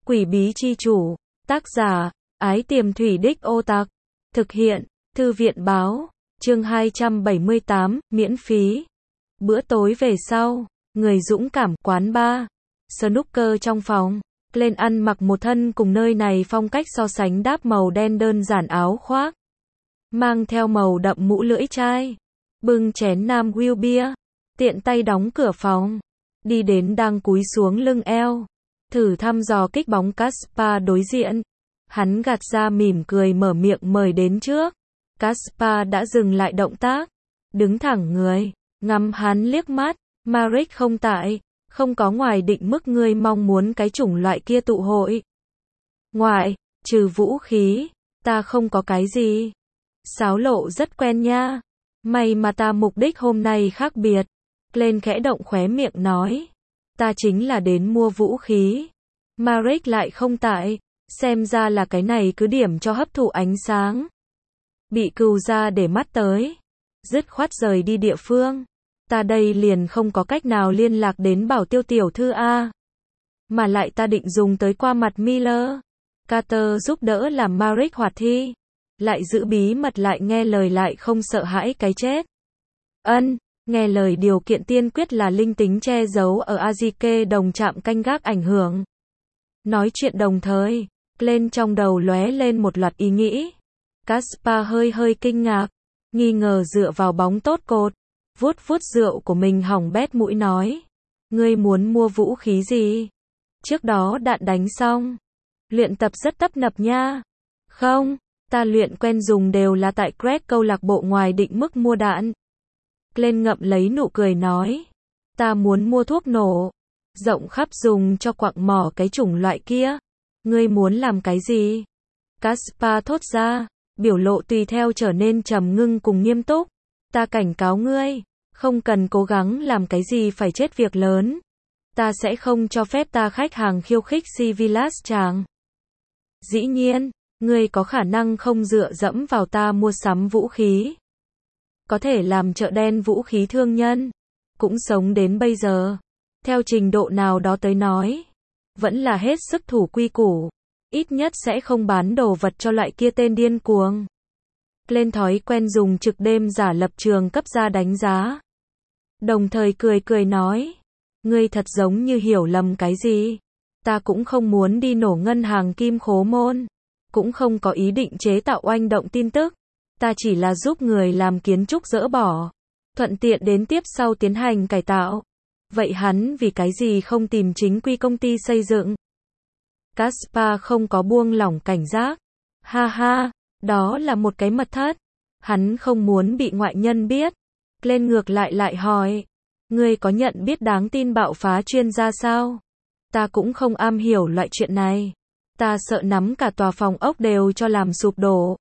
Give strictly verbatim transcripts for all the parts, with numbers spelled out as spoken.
Quỷ bí chi chủ, tác giả, Ái Tiềm Thủy Đích Ô Tạc, thực hiện, Thư viện báo, chương hai trăm bảy mươi tám, miễn phí. Bữa tối về sau, người dũng cảm, quán bar, snooker trong phòng. Lên ăn mặc một thân cùng nơi này phong cách so sánh đáp màu đen đơn giản áo khoác. Mang theo màu đậm mũ lưỡi chai. Bưng chén Nam Will bia. Tiện tay đóng cửa phòng. Đi đến đang cúi xuống lưng eo. Thử thăm dò kích bóng Caspar đối diện. Hắn gạt ra mỉm cười mở miệng mời đến trước. Caspar đã dừng lại động tác. Đứng thẳng người. Ngắm hắn liếc mắt. Marek không tại. Không có ngoài định mức ngươi mong muốn cái chủng loại kia tụ hội. Ngoại, trừ vũ khí, ta không có cái gì. Sáo lộ rất quen nha. May mà ta mục đích hôm nay khác biệt. Lên khẽ động khóe miệng nói. Ta chính là đến mua vũ khí. Marek lại không tại. Xem ra là cái này cứ điểm cho hấp thụ ánh sáng. Bị cừu ra để mắt tới. Dứt khoát rời đi địa phương. Ta đây liền không có cách nào liên lạc đến Bảo Tiêu tiểu thư a. Mà lại ta định dùng tới qua mặt Miller. Carter giúp đỡ làm Marek hoạt thi. Lại giữ bí mật lại nghe lời lại không sợ hãi cái chết. Ân, nghe lời điều kiện tiên quyết là linh tính che giấu ở Azike đồng trạm canh gác ảnh hưởng. Nói chuyện đồng thời, lên trong đầu lóe lên một loạt ý nghĩ. Caspar hơi hơi kinh ngạc, nghi ngờ dựa vào bóng tốt cột. Vuốt vuốt rượu của mình hỏng bét mũi nói. Ngươi muốn mua vũ khí gì? Trước đó đạn đánh xong. Luyện tập rất tấp nập nha. Không, ta luyện quen dùng đều là tại Craig câu lạc bộ ngoài định mức mua đạn. Lên ngậm lấy nụ cười nói. Ta muốn mua thuốc nổ. Rộng khắp dùng cho quặng mỏ cái chủng loại kia. Ngươi muốn làm cái gì? Caspar thốt ra, biểu lộ tùy theo trở nên trầm ngưng cùng nghiêm túc. Ta cảnh cáo ngươi, không cần cố gắng làm cái gì phải chết việc lớn. Ta sẽ không cho phép ta khách hàng khiêu khích Civilas chàng. Dĩ nhiên, ngươi có khả năng không dựa dẫm vào ta mua sắm vũ khí. Có thể làm chợ đen vũ khí thương nhân. Cũng sống đến bây giờ. Theo trình độ nào đó tới nói. Vẫn là hết sức thủ quy củ. Ít nhất sẽ không bán đồ vật cho loại kia tên điên cuồng. Lên thói quen dùng trực đêm giả lập trường cấp ra đánh giá. Đồng thời cười cười nói. Ngươi thật giống như hiểu lầm cái gì. Ta cũng không muốn đi nổ ngân hàng kim khố môn. Cũng không có ý định chế tạo oanh động tin tức. Ta chỉ là giúp người làm kiến trúc dỡ bỏ. Thuận tiện đến tiếp sau tiến hành cải tạo. Vậy hắn vì cái gì không tìm chính quy công ty xây dựng? Caspar không có buông lỏng cảnh giác. Ha ha. Đó là một cái mật thất. Hắn không muốn bị ngoại nhân biết. Lên ngược lại lại hỏi. Ngươi có nhận biết đáng tin bạo phá chuyên gia sao? Ta cũng không am hiểu loại chuyện này. Ta sợ nắm cả tòa phòng ốc đều cho làm sụp đổ.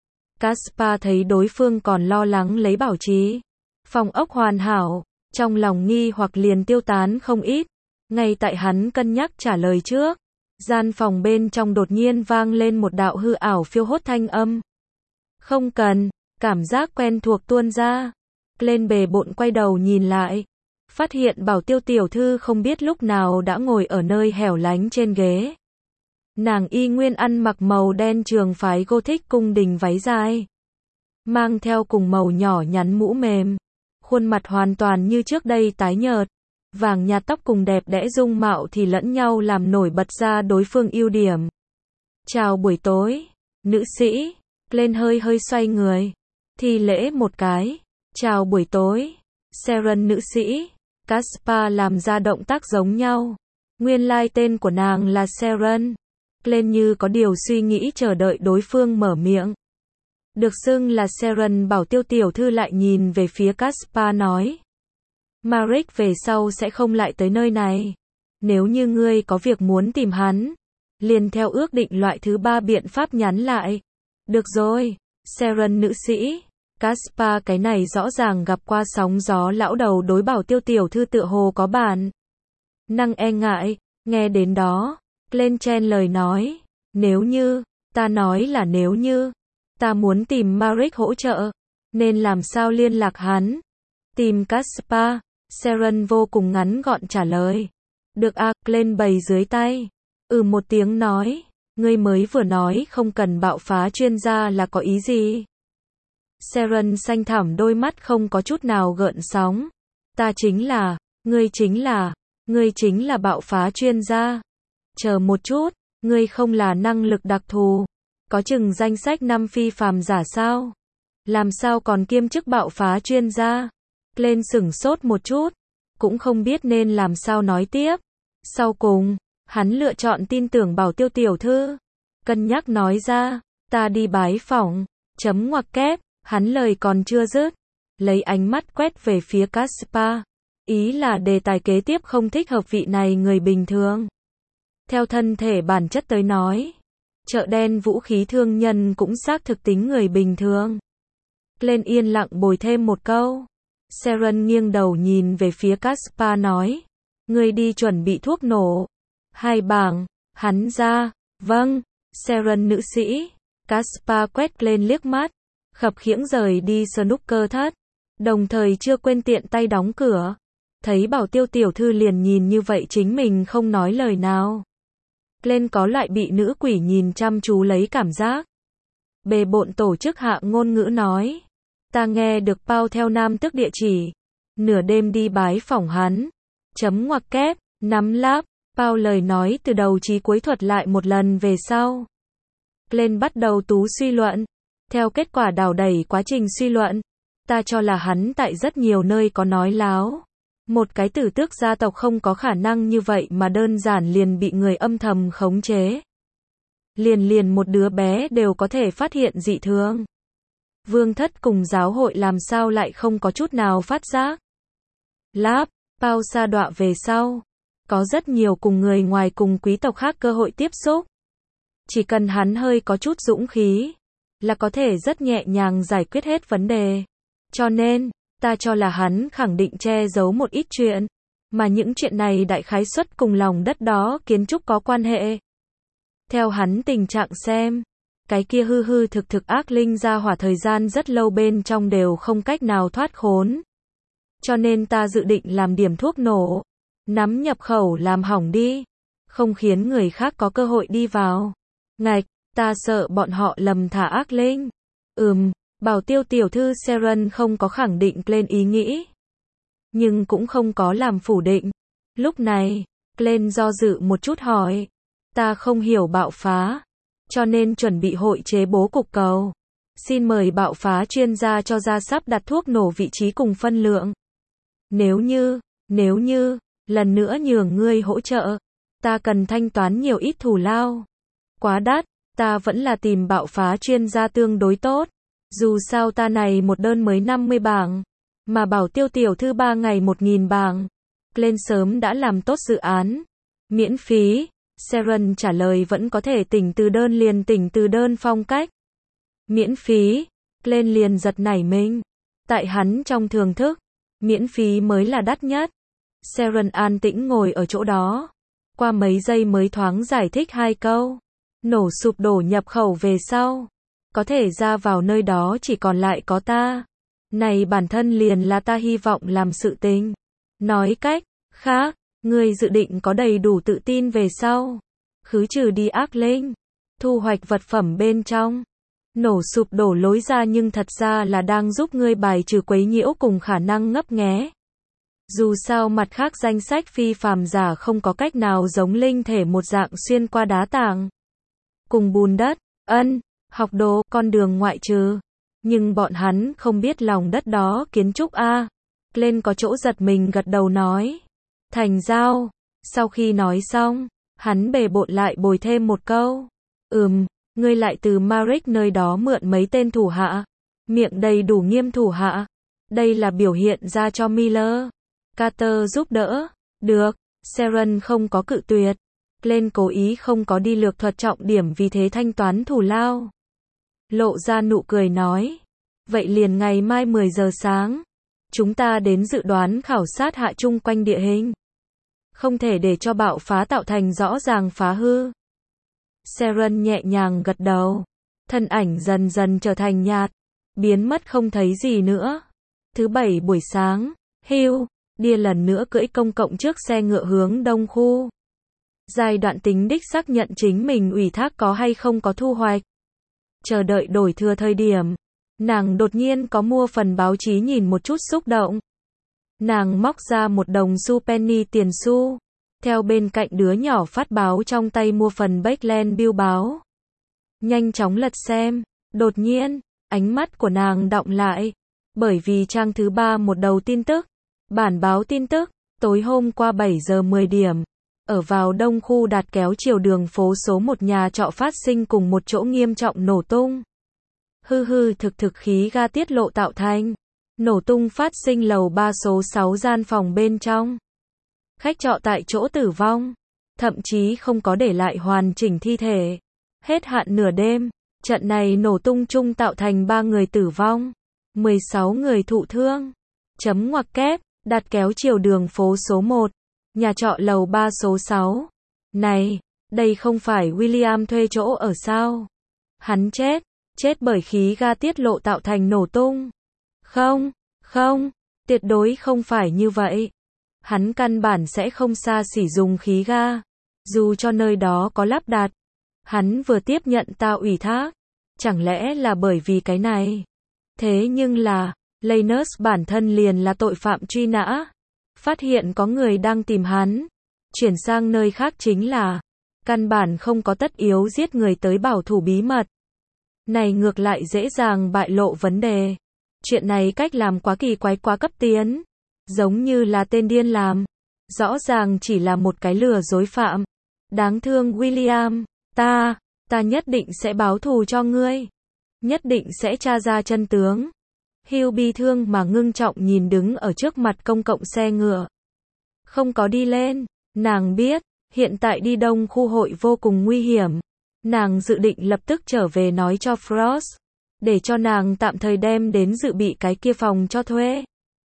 Caspar thấy đối phương còn lo lắng lấy bảo trì. Phòng ốc hoàn hảo. Trong lòng nghi hoặc liền tiêu tán không ít. Ngay tại hắn cân nhắc trả lời trước. Gian phòng bên trong đột nhiên vang lên một đạo hư ảo phiêu hốt thanh âm. Không cần, cảm giác quen thuộc tuôn ra. Lên bề bộn quay đầu nhìn lại. Phát hiện Bảo Tiêu tiểu thư không biết lúc nào đã ngồi ở nơi hẻo lánh trên ghế. Nàng y nguyên ăn mặc màu đen trường phái Gothic cung đình váy dài. Mang theo cùng màu nhỏ nhắn mũ mềm. Khuôn mặt hoàn toàn như trước đây tái nhợt. Vàng nhạt tóc cùng đẹp đẽ dung mạo thì lẫn nhau làm nổi bật ra đối phương ưu điểm. Chào buổi tối, nữ sĩ. Lên hơi hơi xoay người. Thi lễ một cái. Chào buổi tối, Sharon nữ sĩ. Caspar làm ra động tác giống nhau. Nguyên lai tên của nàng là Sharon. Lên như có điều suy nghĩ chờ đợi đối phương mở miệng. Được xưng là Sharon Bảo Tiêu tiểu thư lại nhìn về phía Caspar nói. Marek về sau sẽ không lại tới nơi này. Nếu như ngươi có việc muốn tìm hắn, liền theo ước định loại thứ ba biện pháp nhắn lại. Được rồi, Sharon nữ sĩ. Caspar cái này rõ ràng gặp qua sóng gió lão đầu đối Bảo Tiêu tiểu thư tựa hồ có bản năng e ngại. Nghe đến đó, lên chen lời nói. Nếu như, ta nói là nếu như, ta muốn tìm Marek hỗ trợ, nên làm sao liên lạc hắn? Tìm Caspar. Sharon vô cùng ngắn gọn trả lời. Được a, lên bày dưới tay. Ừ một tiếng nói, ngươi mới vừa nói không cần bạo phá chuyên gia là có ý gì? Seren xanh thẳm đôi mắt không có chút nào gợn sóng. Ta chính là, ngươi chính là, ngươi chính là bạo phá chuyên gia. Chờ một chút, ngươi không là năng lực đặc thù. Có chừng danh sách năm phi phàm giả sao? Làm sao còn kiêm chức bạo phá chuyên gia? Lên sửng sốt một chút, cũng không biết nên làm sao nói tiếp. Sau cùng, hắn lựa chọn tin tưởng Bảo Tiêu tiểu thư. Cân nhắc nói ra, ta đi bái phỏng, chấm ngoặc kép, hắn lời còn chưa dứt. Lấy ánh mắt quét về phía Caspar. Ý là đề tài kế tiếp không thích hợp vị này người bình thường. Theo thân thể bản chất tới nói, chợ đen vũ khí thương nhân cũng xác thực tính người bình thường. Lên yên lặng bồi thêm một câu. Seren nghiêng đầu nhìn về phía Caspar nói. Ngươi đi chuẩn bị thuốc nổ. Hai bảng, hắn ra, vâng, Seren nữ sĩ. Caspar quét lên liếc mắt, khập khiễng rời đi snooker thất, đồng thời chưa quên tiện tay đóng cửa. Thấy Bảo Tiêu tiểu thư liền nhìn như vậy chính mình không nói lời nào. Lên có loại bị nữ quỷ nhìn chăm chú lấy cảm giác. Bề bộn tổ chức hạ ngôn ngữ nói. Ta nghe được Pao theo nam tức địa chỉ. Nửa đêm đi bái phỏng hắn. Chấm ngoặc kép, nắm láp. Pao lời nói từ đầu chí cuối thuật lại một lần về sau. Lên bắt đầu tú suy luận. Theo kết quả đào đẩy quá trình suy luận, ta cho là hắn tại rất nhiều nơi có nói láo. Một cái tử tước gia tộc không có khả năng như vậy mà đơn giản liền bị người âm thầm khống chế. Liền liền một đứa bé đều có thể phát hiện dị thường. Vương thất cùng giáo hội làm sao lại không có chút nào phát giác. Láp, Pao sa đọa về sau. Có rất nhiều cùng người ngoài cùng quý tộc khác cơ hội tiếp xúc. Chỉ cần hắn hơi có chút dũng khí, là có thể rất nhẹ nhàng giải quyết hết vấn đề. Cho nên, ta cho là hắn khẳng định che giấu một ít chuyện. Mà những chuyện này đại khái suất cùng lòng đất đó kiến trúc có quan hệ. Theo hắn tình trạng xem, cái kia hư hư thực thực ác linh ra hỏa thời gian rất lâu bên trong đều không cách nào thoát khốn. Cho nên ta dự định làm điểm thuốc nổ. Nắm nhập khẩu làm hỏng đi. Không khiến người khác có cơ hội đi vào. Ngạch, ta sợ bọn họ lầm thả ác linh. Ừm, Bảo Tiêu tiểu thư Seren không có khẳng định lên ý nghĩ. Nhưng cũng không có làm phủ định. Lúc này, lên do dự một chút hỏi. Ta không hiểu bạo phá. Cho nên chuẩn bị hội chế bố cục cầu. Xin mời bạo phá chuyên gia cho ra sắp đặt thuốc nổ vị trí cùng phân lượng. Nếu như, nếu như, lần nữa nhường ngươi hỗ trợ. Ta cần thanh toán nhiều ít thù lao. Quá đắt, ta vẫn là tìm bạo phá chuyên gia tương đối tốt. Dù sao ta này một đơn mới năm mươi bảng. Mà Bảo Tiêu tiểu thư ba ngày một nghìn bảng. Lên sớm đã làm tốt dự án. Miễn phí. Seren trả lời vẫn có thể tỉnh từ đơn liền tỉnh từ đơn phong cách. Miễn phí. Lên liền giật nảy mình. Tại hắn trong thường thức, miễn phí mới là đắt nhất. Seren an tĩnh ngồi ở chỗ đó. Qua mấy giây mới thoáng giải thích hai câu. Nổ sụp đổ nhập khẩu về sau. Có thể ra vào nơi đó chỉ còn lại có ta. Này bản thân liền là ta hy vọng làm sự tình. Nói cách khác, ngươi dự định có đầy đủ tự tin về sau. Khứ trừ đi ác linh. Thu hoạch vật phẩm bên trong. Nổ sụp đổ lối ra nhưng thật ra là đang giúp ngươi bài trừ quấy nhiễu cùng khả năng ngấp nghé. Dù sao mặt khác danh sách phi phàm giả không có cách nào giống linh thể một dạng xuyên qua đá tảng. Cùng bùn đất, ân, học đồ, con đường ngoại trừ. Nhưng bọn hắn không biết lòng đất đó kiến trúc a. Lên có chỗ giật mình gật đầu nói. Thành giao. Sau khi nói xong, hắn bề bộn lại bồi thêm một câu. Ừm, ngươi lại từ Maric nơi đó mượn mấy tên thủ hạ. Miệng đầy đủ nghiêm thủ hạ. Đây là biểu hiện ra cho Miller. Carter giúp đỡ. Được, Seren không có cự tuyệt. Lên cố ý không có đi lược thuật trọng điểm vì thế thanh toán thù lao. Lộ ra nụ cười nói. Vậy liền ngày mai mười giờ sáng. Chúng ta đến dự đoán khảo sát hạ chung quanh địa hình. Không thể để cho bạo phá tạo thành rõ ràng phá hư. Seren nhẹ nhàng gật đầu. Thân ảnh dần dần trở thành nhạt. Biến mất không thấy gì nữa. Thứ bảy buổi sáng, Hugh, Đia lần nữa cưỡi công cộng trước xe ngựa hướng đông khu. Giai đoạn tính đích xác nhận chính mình ủy thác có hay không có thu hoạch. Chờ đợi đổi thừa thời điểm. Nàng đột nhiên có mua phần báo chí nhìn một chút xúc động. Nàng móc ra một đồng xu penny tiền xu. Theo bên cạnh đứa nhỏ phát báo trong tay mua phần Backland Bill báo. Nhanh chóng lật xem. Đột nhiên, ánh mắt của nàng đọng lại. Bởi vì trang thứ ba một đầu tin tức. Bản báo tin tức. Tối hôm qua bảy giờ mười điểm. Ở vào đông khu Đạt Kéo chiều đường phố số một nhà trọ phát sinh cùng một chỗ nghiêm trọng nổ tung. Hư hư thực thực khí ga tiết lộ tạo thành. Nổ tung phát sinh lầu ba số sáu gian phòng bên trong. Khách trọ tại chỗ tử vong. Thậm chí không có để lại hoàn chỉnh thi thể. Hết hạn nửa đêm. Trận này nổ tung chung tạo thành ba người tử vong. mười sáu người thụ thương. Chấm ngoặc kép. Đạt Kéo chiều đường phố số một. Nhà trọ lầu ba số sáu. Này, đây không phải William thuê chỗ ở sao? Hắn chết. Chết bởi khí ga tiết lộ tạo thành nổ tung. Không, không, tuyệt đối không phải như vậy. Hắn căn bản sẽ không xa xỉ dùng khí ga. Dù cho nơi đó có lắp đặt. Hắn vừa tiếp nhận ta ủy thác. Chẳng lẽ là bởi vì cái này? Thế nhưng là, Lanus bản thân liền là tội phạm truy nã. Phát hiện có người đang tìm hắn. Chuyển sang nơi khác chính là, căn bản không có tất yếu giết người tới bảo thủ bí mật. Này ngược lại dễ dàng bại lộ vấn đề. Chuyện này cách làm quá kỳ quái quá cấp tiến. Giống như là tên điên làm. Rõ ràng chỉ là một cái lừa dối phạm. Đáng thương William, ta, ta nhất định sẽ báo thù cho ngươi. Nhất định sẽ tra ra chân tướng. Hugh bi thương mà ngưng trọng nhìn đứng ở trước mặt công cộng xe ngựa. Không có đi lên. Nàng biết, hiện tại đi đông khu hội vô cùng nguy hiểm. Nàng dự định lập tức trở về nói cho Frost. Để cho nàng tạm thời đem đến dự bị cái kia phòng cho thuê.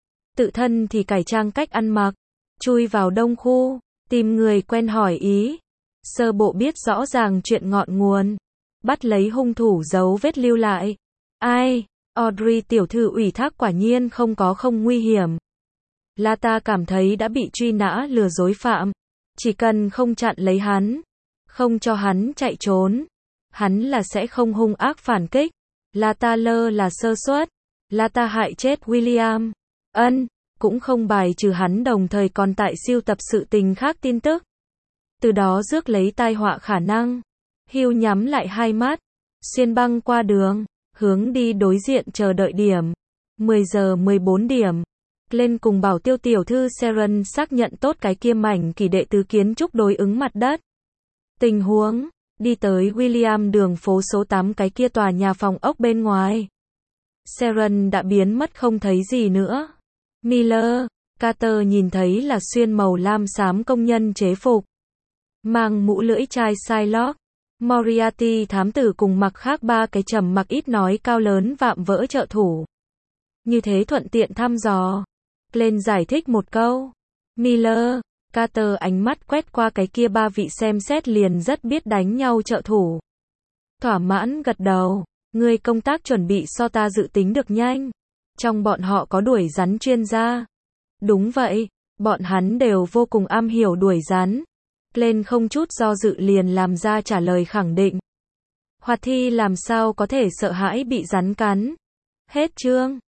Tự thân thì cải trang cách ăn mặc. Chui vào đông khu. Tìm người quen hỏi ý. Sơ bộ biết rõ ràng chuyện ngọn nguồn. Bắt lấy hung thủ dấu vết lưu lại. Ai? Audrey tiểu thư ủy thác quả nhiên không có không nguy hiểm. Là ta cảm thấy đã bị truy nã lừa dối phạm. Chỉ cần không chặn lấy hắn. Không cho hắn chạy trốn. Hắn là sẽ không hung ác phản kích. Là ta lơ là sơ suất. Là ta hại chết William. Ân, cũng không bài trừ hắn đồng thời còn tại siêu tập sự tình khác tin tức. Từ đó rước lấy tai họa khả năng. Hugh nhắm lại hai mắt. Xuyên băng qua đường. Hướng đi đối diện chờ đợi điểm. mười giờ mười bốn điểm. Lên cùng bảo tiêu tiểu thư Sharon xác nhận tốt cái kia mảnh kỳ đệ tứ kiến trúc đối ứng mặt đất. Tình huống. Đi tới William đường phố số tám cái kia tòa nhà phòng ốc bên ngoài. Sharon đã biến mất không thấy gì nữa. Miller, Carter nhìn thấy là xuyên màu lam xám công nhân chế phục. Mang mũ lưỡi chai Psylocke. Moriarty thám tử cùng mặc khác ba cái trầm mặc ít nói cao lớn vạm vỡ trợ thủ. Như thế thuận tiện thăm dò. Lên giải thích một câu. Miller, Carter ánh mắt quét qua cái kia ba vị xem xét liền rất biết đánh nhau trợ thủ. Thỏa mãn gật đầu. Người công tác chuẩn bị so ta dự tính được nhanh. Trong bọn họ có đuổi rắn chuyên gia. Đúng vậy, bọn hắn đều vô cùng am hiểu đuổi rắn. Lên không chút do dự liền làm ra trả lời khẳng định. Hoạt thi làm sao có thể sợ hãi bị rắn cắn. Hết chương.